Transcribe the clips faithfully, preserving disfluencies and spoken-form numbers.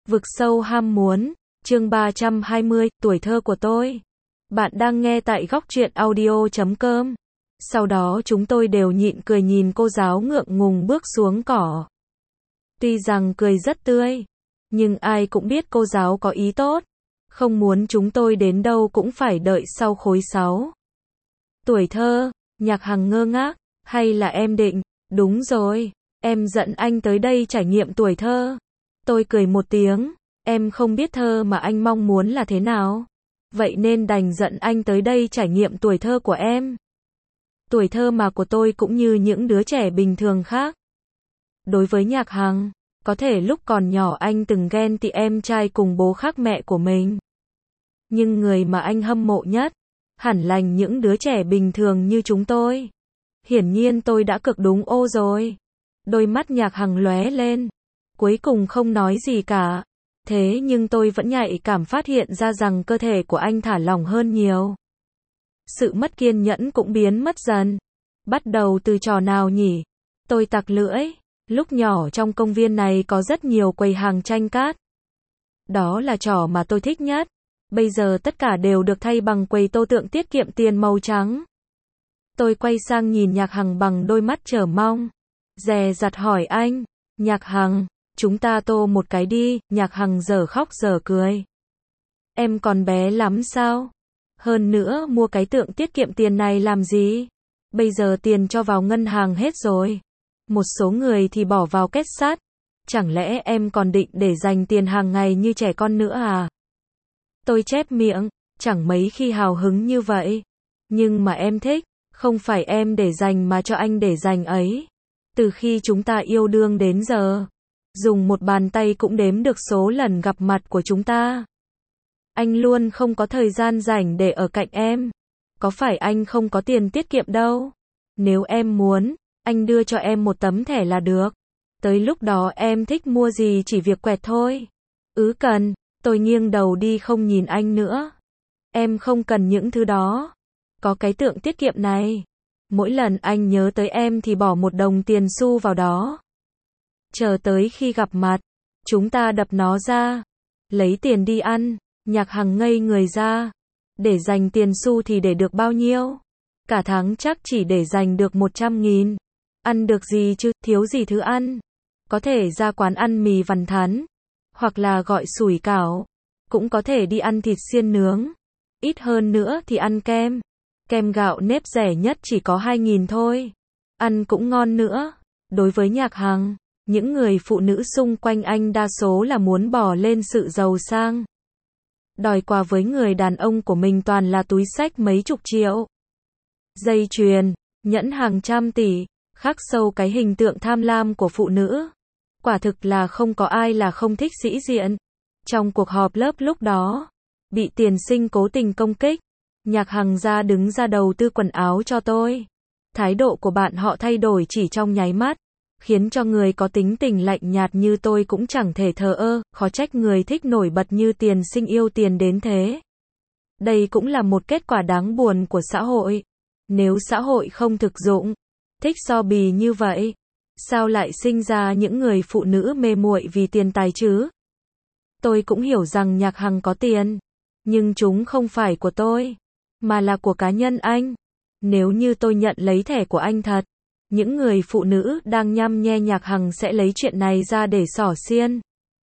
Vực sâu ham muốn, chương ba trăm hai mươi, tuổi thơ của tôi. Bạn đang nghe tại góc truyện audio chấm com. Sau đó chúng tôi đều nhịn cười nhìn cô giáo ngượng ngùng bước xuống cỏ. Tuy rằng cười rất tươi, nhưng ai cũng biết cô giáo có ý tốt, không muốn chúng tôi đến đâu cũng phải đợi sau khối sáu. Tuổi thơ, Nhạc Hằng ngơ ngác, hay là em định, đúng rồi, em dẫn anh tới đây trải nghiệm tuổi thơ. Tôi cười một tiếng, em không biết thơ mà anh mong muốn là thế nào. Vậy nên đành dẫn anh tới đây trải nghiệm tuổi thơ của em. Tuổi thơ mà của tôi cũng như những đứa trẻ bình thường khác. Đối với Nhạc Hằng, có thể lúc còn nhỏ anh từng ghen tị em trai cùng bố khác mẹ của mình. Nhưng người mà anh hâm mộ nhất, hẳn là những đứa trẻ bình thường như chúng tôi. Hiển nhiên tôi đã cực đúng ô rồi. Đôi mắt Nhạc Hằng lóe lên. Cuối cùng không nói gì cả. Thế nhưng tôi vẫn nhạy cảm phát hiện ra rằng cơ thể của anh thả lỏng hơn nhiều. Sự mất kiên nhẫn cũng biến mất dần. Bắt đầu từ trò nào nhỉ? Tôi tặc lưỡi. Lúc nhỏ trong công viên này có rất nhiều quầy hàng tranh cát. Đó là trò mà tôi thích nhất. Bây giờ tất cả đều được thay bằng quầy tô tượng tiết kiệm tiền màu trắng. Tôi quay sang nhìn Nhạc Hằng bằng đôi mắt chờ mong. Dè dặt hỏi anh, Nhạc Hằng, chúng ta tô một cái đi. Nhạc Hằng giờ khóc giờ cười. Em còn bé lắm sao? Hơn nữa mua cái tượng tiết kiệm tiền này làm gì? Bây giờ tiền cho vào ngân hàng hết rồi. Một số người thì bỏ vào kết sắt. Chẳng lẽ em còn định để dành tiền hàng ngày như trẻ con nữa à? Tôi chép miệng, chẳng mấy khi hào hứng như vậy. Nhưng mà em thích, không phải em để dành mà cho anh để dành ấy. Từ khi chúng ta yêu đương đến giờ, dùng một bàn tay cũng đếm được số lần gặp mặt của chúng ta. Anh luôn không có thời gian rảnh để ở cạnh em. Có phải anh không có tiền tiết kiệm đâu? Nếu em muốn, anh đưa cho em một tấm thẻ là được. Tới lúc đó em thích mua gì chỉ việc quẹt thôi. Ứ cần, tôi nghiêng đầu đi không nhìn anh nữa. Em không cần những thứ đó. Có cái tượng tiết kiệm này. Mỗi lần anh nhớ tới em thì bỏ một đồng tiền xu vào đó. Chờ tới khi gặp mặt, chúng ta đập nó ra. Lấy tiền đi ăn. Nhạc Hằng ngây người ra. Để dành tiền xu thì để được bao nhiêu? Cả tháng chắc chỉ để dành được một trăm nghìn. Ăn được gì chứ, thiếu gì thứ ăn. Có thể ra quán ăn mì vằn thắn. Hoặc là gọi sủi cảo. Cũng có thể đi ăn thịt xiên nướng. Ít hơn nữa thì ăn kem. Kem gạo nếp rẻ nhất chỉ có hai nghìn thôi. Ăn cũng ngon nữa. Đối với Nhạc Hằng, những người phụ nữ xung quanh anh đa số là muốn bỏ lên sự giàu sang. Đòi quà với người đàn ông của mình toàn là túi xách mấy chục triệu. Dây chuyền, nhẫn hàng trăm tỷ, khắc sâu cái hình tượng tham lam của phụ nữ. Quả thực là không có ai là không thích sĩ diện. Trong cuộc họp lớp lúc đó, bị tiền sinh cố tình công kích. Nhạc Hằng ra đứng ra đầu tư quần áo cho tôi. Thái độ của bạn họ thay đổi chỉ trong nháy mắt, khiến cho người có tính tình lạnh nhạt như tôi cũng chẳng thể thờ ơ, khó trách người thích nổi bật như tiền sinh yêu tiền đến thế. Đây cũng là một kết quả đáng buồn của xã hội. Nếu xã hội không thực dụng, thích so bì như vậy, sao lại sinh ra những người phụ nữ mê muội vì tiền tài chứ? Tôi cũng hiểu rằng Nhạc Hằng có tiền, nhưng chúng không phải của tôi, mà là của cá nhân anh. Nếu như tôi nhận lấy thẻ của anh thật, những người phụ nữ đang nhăm nhe Nhạc Hằng sẽ lấy chuyện này ra để xỏ xiên.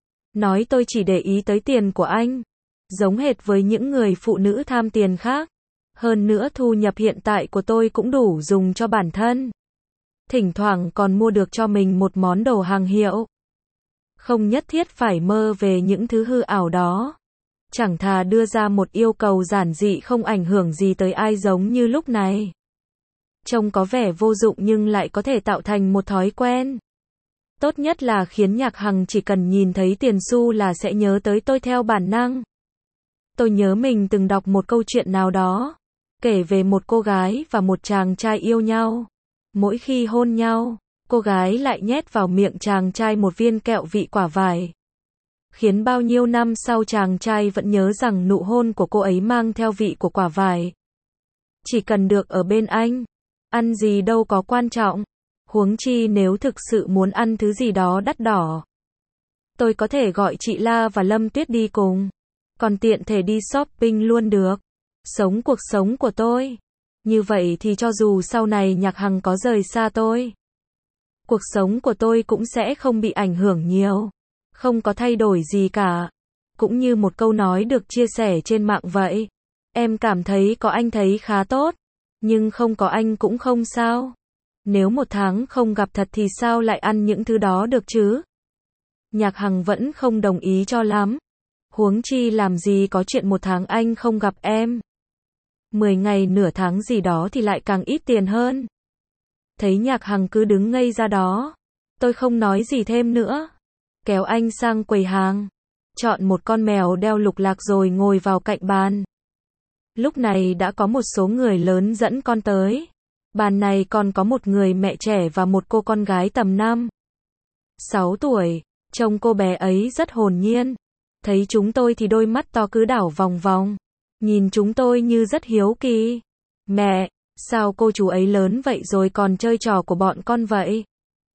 Nói tôi chỉ để ý tới tiền của anh, giống hệt với những người phụ nữ tham tiền khác. Hơn nữa thu nhập hiện tại của tôi cũng đủ dùng cho bản thân. Thỉnh thoảng còn mua được cho mình một món đồ hàng hiệu. Không nhất thiết phải mơ về những thứ hư ảo đó. Chẳng thà đưa ra một yêu cầu giản dị không ảnh hưởng gì tới ai giống như lúc này. Trông có vẻ vô dụng nhưng lại có thể tạo thành một thói quen. Tốt nhất là khiến Nhạc Hằng chỉ cần nhìn thấy tiền xu là sẽ nhớ tới tôi theo bản năng. Tôi nhớ mình từng đọc một câu chuyện nào đó, kể về một cô gái và một chàng trai yêu nhau. Mỗi khi hôn nhau, cô gái lại nhét vào miệng chàng trai một viên kẹo vị quả vải. Khiến bao nhiêu năm sau chàng trai vẫn nhớ rằng nụ hôn của cô ấy mang theo vị của quả vải. Chỉ cần được ở bên anh, ăn gì đâu có quan trọng. Huống chi nếu thực sự muốn ăn thứ gì đó đắt đỏ. Tôi có thể gọi chị La và Lâm Tuyết đi cùng. Còn tiện thể đi shopping luôn được. Sống cuộc sống của tôi. Như vậy thì cho dù sau này Nhạc Hằng có rời xa tôi, cuộc sống của tôi cũng sẽ không bị ảnh hưởng nhiều. Không có thay đổi gì cả. Cũng như một câu nói được chia sẻ trên mạng vậy. Em cảm thấy có anh thấy khá tốt. Nhưng không có anh cũng không sao. Nếu một tháng không gặp thật thì sao lại ăn những thứ đó được chứ? Nhạc Hằng vẫn không đồng ý cho lắm. Huống chi làm gì có chuyện một tháng anh không gặp em. Mười ngày nửa tháng gì đó thì lại càng ít tiền hơn. Thấy Nhạc Hằng cứ đứng ngây ra đó. Tôi không nói gì thêm nữa. Kéo anh sang quầy hàng. Chọn một con mèo đeo lục lạc rồi ngồi vào cạnh bàn. Lúc này đã có một số người lớn dẫn con tới. Bàn này còn có một người mẹ trẻ và một cô con gái tầm năm, sáu tuổi. Trông cô bé ấy rất hồn nhiên. Thấy chúng tôi thì đôi mắt to cứ đảo vòng vòng. Nhìn chúng tôi như rất hiếu kỳ. Mẹ, sao cô chú ấy lớn vậy rồi còn chơi trò của bọn con vậy?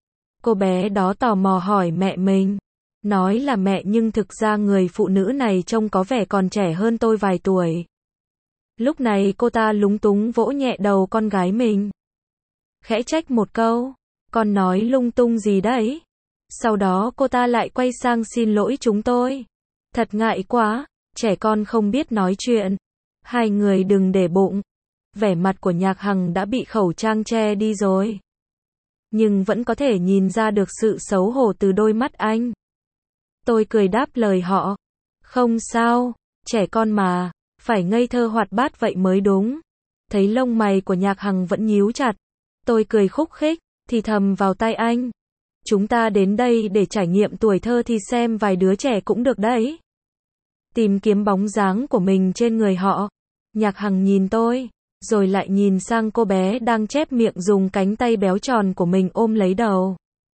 Cô bé đó tò mò hỏi mẹ mình. Nói là mẹ nhưng thực ra người phụ nữ này trông có vẻ còn trẻ hơn tôi vài tuổi. Lúc này cô ta lúng túng vỗ nhẹ đầu con gái mình. Khẽ trách một câu. Con nói lung tung gì đấy? Sau đó cô ta lại quay sang xin lỗi chúng tôi. Thật ngại quá, trẻ con không biết nói chuyện. Hai người đừng để bụng. Vẻ mặt của Nhạc Hằng đã bị khẩu trang che đi rồi. Nhưng vẫn có thể nhìn ra được sự xấu hổ từ đôi mắt anh. Tôi cười đáp lời họ. Không sao, trẻ con mà, phải ngây thơ hoạt bát vậy mới đúng. Thấy lông mày của Nhạc Hằng vẫn nhíu chặt. Tôi cười khúc khích, thì thầm vào tai anh. Chúng ta đến đây để trải nghiệm tuổi thơ thì xem vài đứa trẻ cũng được đấy. Tìm kiếm bóng dáng của mình trên người họ. Nhạc Hằng nhìn tôi, rồi lại nhìn sang cô bé đang chép miệng dùng cánh tay béo tròn của mình ôm lấy đầu.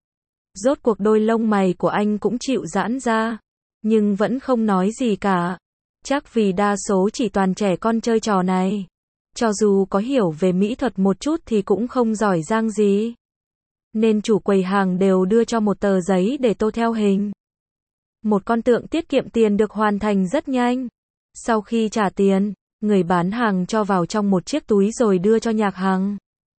Rốt cuộc đôi lông mày của anh cũng chịu giãn ra, nhưng vẫn không nói gì cả. Chắc vì đa số chỉ toàn trẻ con chơi trò này. Cho dù có hiểu về mỹ thuật một chút thì cũng không giỏi giang gì. Nên chủ quầy hàng đều đưa cho một tờ giấy để tô theo hình. Một con tượng tiết kiệm tiền được hoàn thành rất nhanh. Sau khi trả tiền, người bán hàng cho vào trong một chiếc túi rồi đưa cho Nhạc Hằng.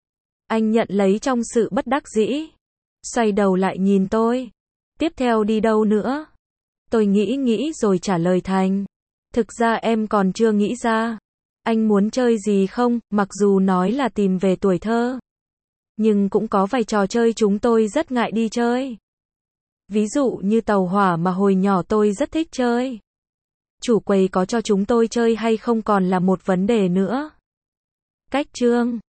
Anh nhận lấy trong sự bất đắc dĩ. Xoay đầu lại nhìn tôi. Tiếp theo đi đâu nữa? Tôi nghĩ nghĩ rồi trả lời thành. Thực ra em còn chưa nghĩ ra. Anh muốn chơi gì không? Mặc dù nói là tìm về tuổi thơ, nhưng cũng có vài trò chơi chúng tôi rất ngại đi chơi. Ví dụ như tàu hỏa mà hồi nhỏ tôi rất thích chơi. Chủ quầy có cho chúng tôi chơi hay không còn là một vấn đề nữa. Cách chương